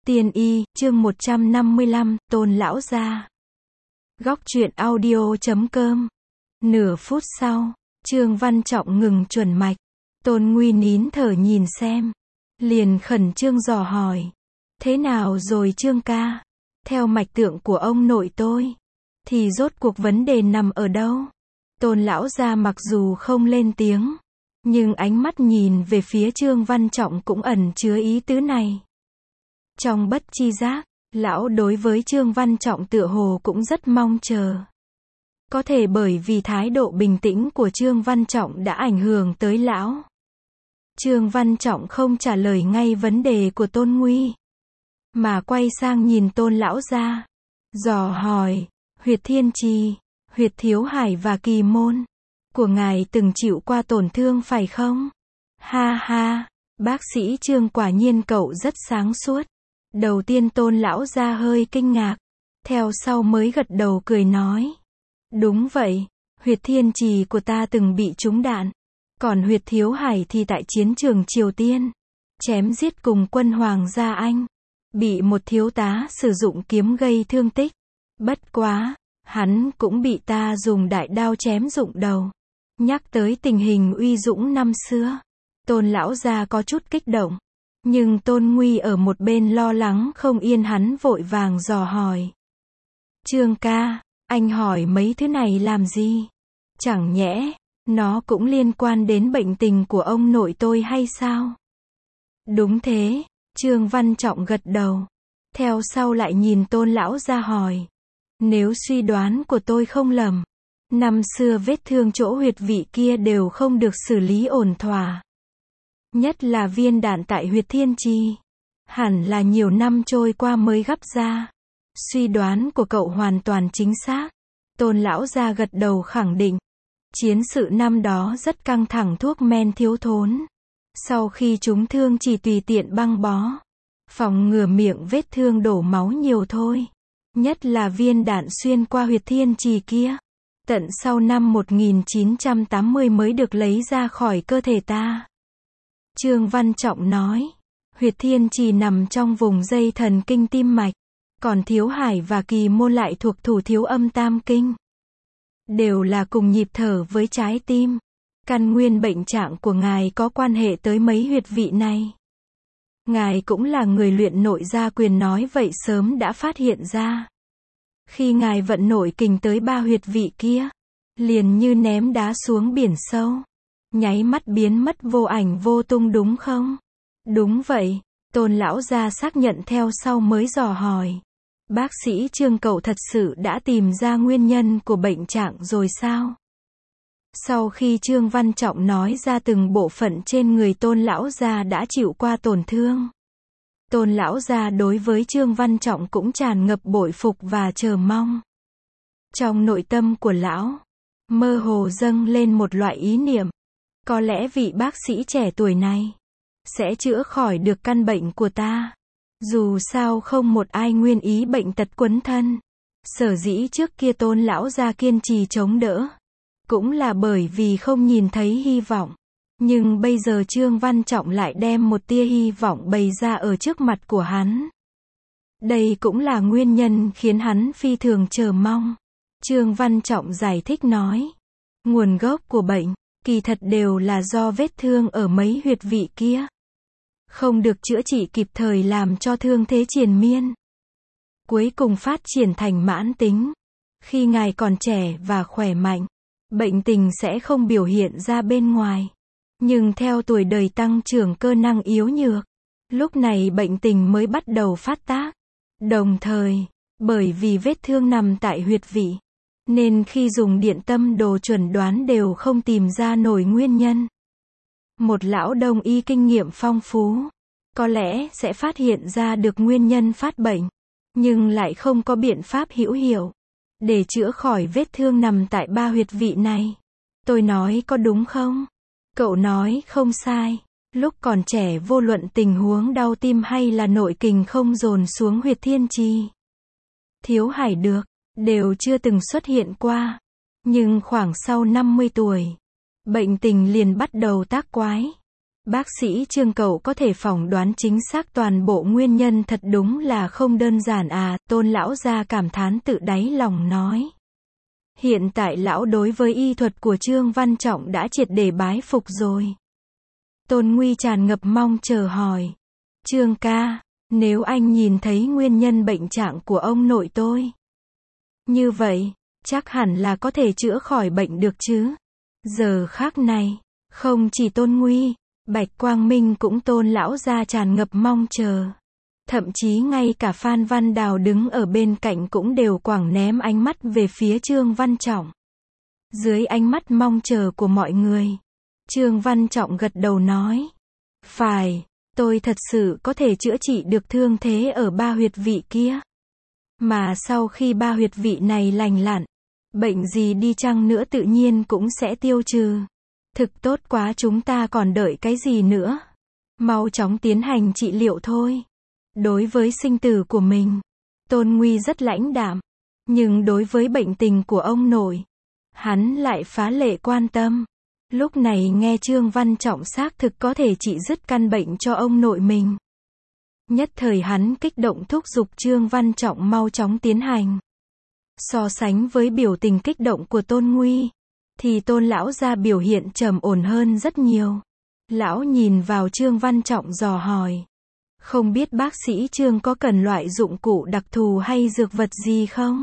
Tiên y, chương 155, Tôn lão gia. Góc truyện audio.com. Nửa phút sau, Trương Văn Trọng ngừng chuẩn mạch. Tôn Nguy nín thở nhìn xem. Liền khẩn trương dò hỏi. Thế nào rồi Trương ca? Theo mạch tượng của ông nội tôi, thì rốt cuộc vấn đề nằm ở đâu? Tôn lão gia mặc dù không lên tiếng, nhưng ánh mắt nhìn về phía Trương Văn Trọng cũng ẩn chứa ý tứ này. Trong bất chi giác, lão đối với Trương Văn Trọng tựa hồ cũng rất mong chờ. Có thể bởi vì thái độ bình tĩnh của Trương Văn Trọng đã ảnh hưởng tới lão. Trương Văn Trọng không trả lời ngay vấn đề của Tôn Nguy, mà quay sang nhìn Tôn lão gia, dò hỏi, huyệt Thiên Trì, huyệt Thiếu Hải và Kỳ Môn của ngài từng chịu qua tổn thương phải không? Ha ha, bác sĩ Trương quả nhiên cậu rất sáng suốt. Đầu tiên Tôn lão gia hơi kinh ngạc, theo sau mới gật đầu cười nói. Đúng vậy, huyệt Thiên Trì của ta từng bị trúng đạn, còn huyệt Thiếu Hải thì tại chiến trường Triều Tiên, chém giết cùng quân Hoàng gia Anh, bị một thiếu tá sử dụng kiếm gây thương tích. Bất quá, hắn cũng bị ta dùng đại đao chém rụng đầu. Nhắc tới tình hình uy dũng năm xưa, Tôn lão gia có chút kích động. Nhưng Tôn Nguy ở một bên lo lắng không yên, hắn vội vàng dò hỏi. Trương ca, anh hỏi mấy thứ này làm gì? Chẳng nhẽ, nó cũng liên quan đến bệnh tình của ông nội tôi hay sao? Đúng thế, Trương Văn Trọng gật đầu. Theo sau lại nhìn Tôn lão gia hỏi. Nếu suy đoán của tôi không lầm, năm xưa vết thương chỗ huyệt vị kia đều không được xử lý ổn thỏa. Nhất là viên đạn tại huyệt Thiên Trì, hẳn là nhiều năm trôi qua mới gắp ra. Suy đoán của cậu hoàn toàn chính xác. Tôn lão gia gật đầu khẳng định. Chiến sự năm đó rất căng thẳng, thuốc men thiếu thốn. Sau khi trúng thương chỉ tùy tiện băng bó, phòng ngừa miệng vết thương đổ máu nhiều thôi. Nhất là viên đạn xuyên qua huyệt Thiên Trì kia, tận sau năm 1980 mới được lấy ra khỏi cơ thể ta. Trương Văn Trọng nói, huyệt Thiên Trì nằm trong vùng dây thần kinh tim mạch, còn Thiếu Hải và Kỳ Môn lại thuộc thủ thiếu âm tam kinh. Đều là cùng nhịp thở với trái tim. Căn nguyên bệnh trạng của ngài có quan hệ tới mấy huyệt vị này. Ngài cũng là người luyện nội gia quyền, nói vậy sớm đã phát hiện ra. Khi ngài vận nội kình tới ba huyệt vị kia, liền như ném đá xuống biển sâu, nháy mắt biến mất vô ảnh vô tung đúng không? Đúng vậy, Tôn lão gia xác nhận theo sau mới dò hỏi. Bác sĩ Trương cậu thật sự đã tìm ra nguyên nhân của bệnh trạng rồi sao? Sau khi Trương Văn Trọng nói ra từng bộ phận trên người Tôn lão gia đã chịu qua tổn thương, Tôn lão gia đối với Trương Văn Trọng cũng tràn ngập bội phục và chờ mong. Trong nội tâm của lão, mơ hồ dâng lên một loại ý niệm. Có lẽ vị bác sĩ trẻ tuổi này sẽ chữa khỏi được căn bệnh của ta. Dù sao không một ai nguyên ý bệnh tật quấn thân. Sở dĩ trước kia Tôn lão gia kiên trì chống đỡ, cũng là bởi vì không nhìn thấy hy vọng. Nhưng bây giờ Trương Văn Trọng lại đem một tia hy vọng bày ra ở trước mặt của hắn. Đây cũng là nguyên nhân khiến hắn phi thường chờ mong. Trương Văn Trọng giải thích nói. Nguồn gốc của bệnh, kỳ thật đều là do vết thương ở mấy huyệt vị kia không được chữa trị kịp thời làm cho thương thế triền miên. Cuối cùng phát triển thành mãn tính. Khi ngài còn trẻ và khỏe mạnh, bệnh tình sẽ không biểu hiện ra bên ngoài. Nhưng theo tuổi đời tăng trưởng cơ năng yếu nhược, lúc này bệnh tình mới bắt đầu phát tác. Đồng thời, bởi vì vết thương nằm tại huyệt vị, nên khi dùng điện tâm đồ chuẩn đoán đều không tìm ra nổi nguyên nhân. Một lão đông y kinh nghiệm phong phú, có lẽ sẽ phát hiện ra được nguyên nhân phát bệnh, nhưng lại không có biện pháp hữu hiệu để chữa khỏi vết thương nằm tại ba huyệt vị này. Tôi nói có đúng không? Cậu nói không sai. Lúc còn trẻ vô luận tình huống đau tim hay là nội kình không dồn xuống huyệt Thiên Trì, Thiếu Hải được, đều chưa từng xuất hiện qua. Nhưng khoảng sau 50 tuổi, bệnh tình liền bắt đầu tác quái. Bác sĩ Trương cậu có thể phỏng đoán chính xác toàn bộ nguyên nhân thật đúng là không đơn giản à, Tôn lão gia cảm thán tự đáy lòng nói. Hiện tại lão đối với y thuật của Trương Văn Trọng đã triệt để bái phục rồi. Tôn Nguy tràn ngập mong chờ hỏi. Trương ca, nếu anh nhìn thấy nguyên nhân bệnh trạng của ông nội tôi, như vậy, chắc hẳn là có thể chữa khỏi bệnh được chứ. Giờ khắc này, không chỉ Tôn Nguy, Bạch Quang Minh cũng Tôn lão gia tràn ngập mong chờ. Thậm chí ngay cả Phan Văn Đào đứng ở bên cạnh cũng đều quẳng ném ánh mắt về phía Trương Văn Trọng. Dưới ánh mắt mong chờ của mọi người, Trương Văn Trọng gật đầu nói. Phải, tôi thật sự có thể chữa trị được thương thế ở 3 huyệt vị kia. Mà sau khi 3 huyệt vị này lành lặn, bệnh gì đi chăng nữa tự nhiên cũng sẽ tiêu trừ. Thực tốt quá, chúng ta còn đợi cái gì nữa? Mau chóng tiến hành trị liệu thôi. Đối với sinh tử của mình, Tôn Nguy rất lãnh đạm. Nhưng đối với bệnh tình của ông nội, hắn lại phá lệ quan tâm. Lúc này nghe Trương Văn Trọng xác thực có thể trị dứt căn bệnh cho ông nội mình. Nhất thời hắn kích động thúc giục Trương Văn Trọng mau chóng tiến hành. So sánh với biểu tình kích động của Tôn Nguy, thì Tôn lão gia biểu hiện trầm ổn hơn rất nhiều. Lão nhìn vào Trương Văn Trọng dò hỏi. Không biết bác sĩ Trương có cần loại dụng cụ đặc thù hay dược vật gì không?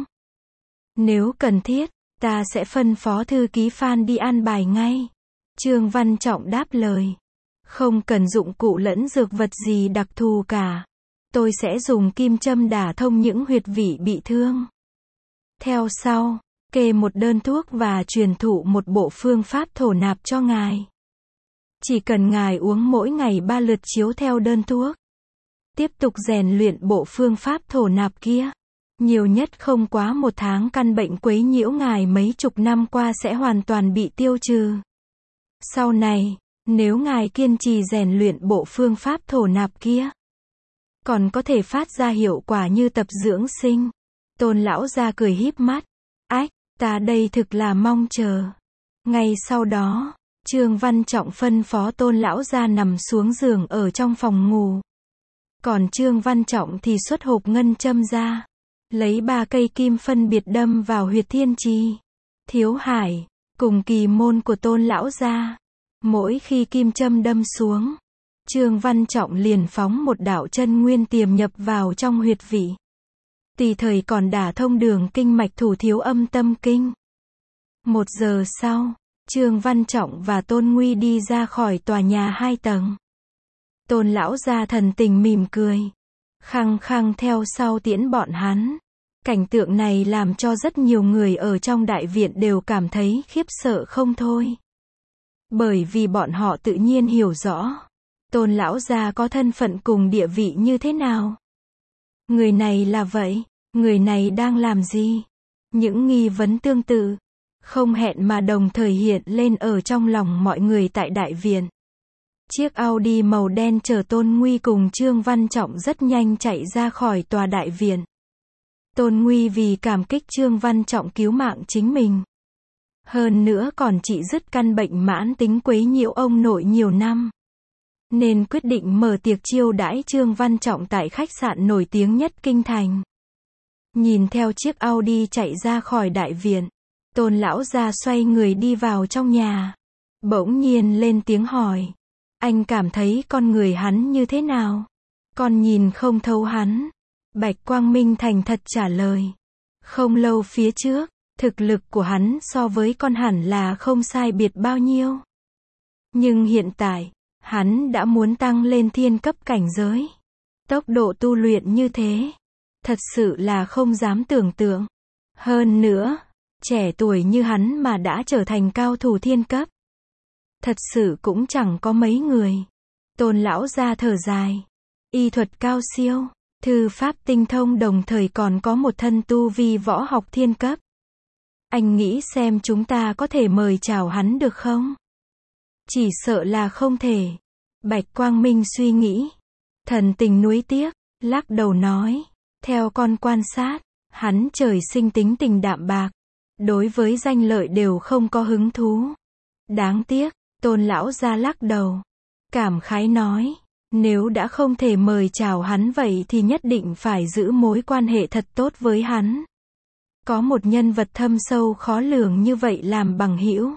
Nếu cần thiết, ta sẽ phân phó thư ký Phan đi an bài ngay. Trương Văn Trọng đáp lời. Không cần dụng cụ lẫn dược vật gì đặc thù cả. Tôi sẽ dùng kim châm đả thông những huyệt vị bị thương. Theo sau, kê một đơn thuốc và truyền thụ một bộ phương pháp thổ nạp cho ngài. Chỉ cần ngài uống mỗi ngày 3 lượt chiếu theo đơn thuốc. Tiếp tục rèn luyện bộ phương pháp thổ nạp kia. Nhiều nhất không quá 1 tháng căn bệnh quấy nhiễu ngài mấy chục năm qua sẽ hoàn toàn bị tiêu trừ. Sau này, nếu ngài kiên trì rèn luyện bộ phương pháp thổ nạp kia, còn có thể phát ra hiệu quả như tập dưỡng sinh. Tôn lão gia cười híp mắt. Ách, ta đây thực là mong chờ. Ngay sau đó, Trương Văn Trọng phân phó Tôn lão gia nằm xuống giường ở trong phòng ngủ. Còn Trương Văn Trọng thì xuất hộp ngân châm ra, lấy 3 cây kim phân biệt đâm vào huyệt thiên trì, thiếu hải, cùng kỳ môn của Tôn lão gia. Mỗi khi kim châm đâm xuống, Trương Văn Trọng liền phóng một đạo chân nguyên tiềm nhập vào trong huyệt vị. Tùy thời còn đả thông đường kinh mạch thủ thiếu âm tâm kinh. 1 giờ sau, Trương Văn Trọng và Tôn Nguy đi ra khỏi tòa nhà 2 tầng. Tôn lão gia thần tình mỉm cười, khăng khăng theo sau tiễn bọn hắn. Cảnh tượng này làm cho rất nhiều người ở trong đại viện đều cảm thấy khiếp sợ không thôi. Bởi vì bọn họ tự nhiên hiểu rõ, Tôn lão gia có thân phận cùng địa vị như thế nào. Người này là vậy, người này đang làm gì? Những nghi vấn tương tự, không hẹn mà đồng thời hiện lên ở trong lòng mọi người tại đại viện. Chiếc Audi màu đen chở Tôn Nguy cùng Trương Văn Trọng rất nhanh chạy ra khỏi tòa đại viện. Tôn Nguy vì cảm kích Trương Văn Trọng cứu mạng chính mình, hơn nữa còn trị dứt căn bệnh mãn tính quấy nhiễu ông nội nhiều năm, nên quyết định mở tiệc chiêu đãi Trương Văn Trọng tại khách sạn nổi tiếng nhất kinh thành. Nhìn theo chiếc Audi chạy ra khỏi đại viện, Tôn lão gia xoay người đi vào trong nhà. Bỗng nhiên lên tiếng hỏi. Anh cảm thấy con người hắn như thế nào? Con nhìn không thấu hắn. Bạch Quang Minh thành thật trả lời. Không lâu phía trước, thực lực của hắn so với con hẳn là không sai biệt bao nhiêu. Nhưng hiện tại, hắn đã muốn tăng lên thiên cấp cảnh giới. Tốc độ tu luyện như thế, thật sự là không dám tưởng tượng. Hơn nữa, trẻ tuổi như hắn mà đã trở thành cao thủ thiên cấp, thật sự cũng chẳng có mấy người. Tôn lão gia thở dài. Y thuật cao siêu, thư pháp tinh thông, đồng thời còn có một thân tu vi võ học thiên cấp. Anh nghĩ xem chúng ta có thể mời chào hắn được không? Chỉ sợ là không thể. Bạch Quang Minh suy nghĩ, thần tình nuối tiếc, lắc đầu nói. Theo con quan sát, hắn trời sinh tính tình đạm bạc, đối với danh lợi đều không có hứng thú. Đáng tiếc, Tôn lão gia lắc đầu. cảm khái nói, nếu đã không thể mời chào hắn vậy thì nhất định phải giữ mối quan hệ thật tốt với hắn. Có một nhân vật thâm sâu khó lường như vậy làm bằng hữu.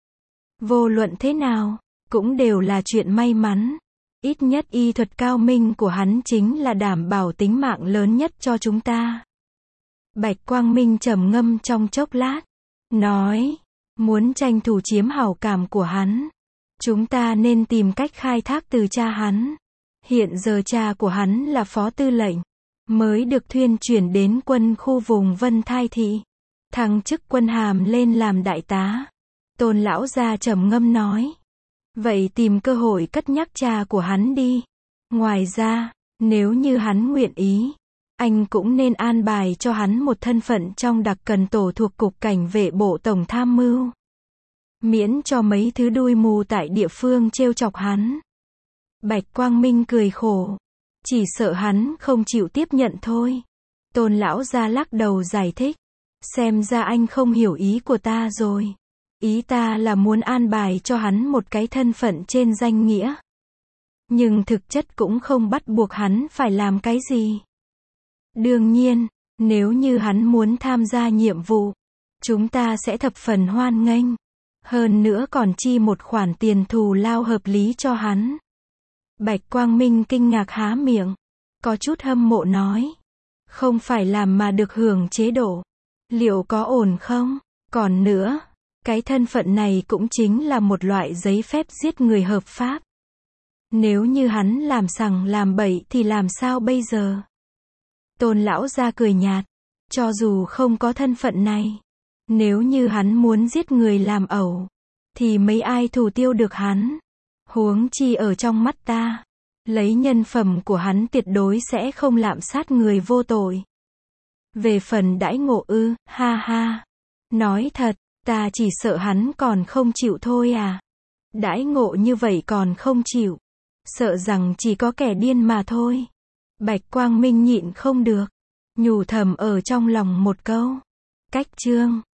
Vô luận thế nào, cũng đều là chuyện may mắn. Ít nhất y thuật cao minh của hắn chính là đảm bảo tính mạng lớn nhất cho chúng ta. Bạch Quang Minh trầm ngâm trong chốc lát, nói, muốn tranh thủ chiếm hảo cảm của hắn, chúng ta nên tìm cách khai thác từ cha hắn. Hiện giờ cha của hắn là phó tư lệnh, mới được thuyên chuyển đến quân khu vùng Vân Thai Thị, thăng chức quân hàm lên làm đại tá. Tôn lão gia trầm ngâm nói, vậy tìm cơ hội cất nhắc cha của hắn đi. Ngoài ra, nếu như hắn nguyện ý, anh cũng nên an bài cho hắn một thân phận trong đặc cần tổ thuộc Cục Cảnh vệ Bộ Tổng Tham mưu. Miễn cho mấy thứ đuôi mù tại địa phương trêu chọc hắn. Bạch Quang Minh cười khổ. Chỉ sợ hắn không chịu tiếp nhận thôi. Tôn lão gia lắc đầu giải thích. Xem ra anh không hiểu ý của ta rồi. Ý ta là muốn an bài cho hắn một cái thân phận trên danh nghĩa. Nhưng thực chất cũng không bắt buộc hắn phải làm cái gì. Đương nhiên, nếu như hắn muốn tham gia nhiệm vụ, chúng ta sẽ thập phần hoan nghênh. Hơn nữa còn chi một khoản tiền thù lao hợp lý cho hắn. Bạch Quang Minh kinh ngạc há miệng, có chút hâm mộ nói. Không phải làm mà được hưởng chế độ. Liệu có ổn không? Còn nữa, cái thân phận này cũng chính là một loại giấy phép giết người hợp pháp. Nếu như hắn làm sằng làm bậy thì làm sao bây giờ? Tôn lão gia cười nhạt. Cho dù không có thân phận này, nếu như hắn muốn giết người làm ẩu, thì mấy ai thủ tiêu được hắn? Huống chi ở trong mắt ta, lấy nhân phẩm của hắn tuyệt đối sẽ không lạm sát người vô tội. Về phần đãi ngộ ư, ha ha. Nói thật, ta chỉ sợ hắn còn không chịu thôi à. Đãi ngộ như vậy còn không chịu. Sợ rằng chỉ có kẻ điên mà thôi. Bạch Quang Minh nhịn không được, nhủ thầm ở trong lòng một câu. Cách chương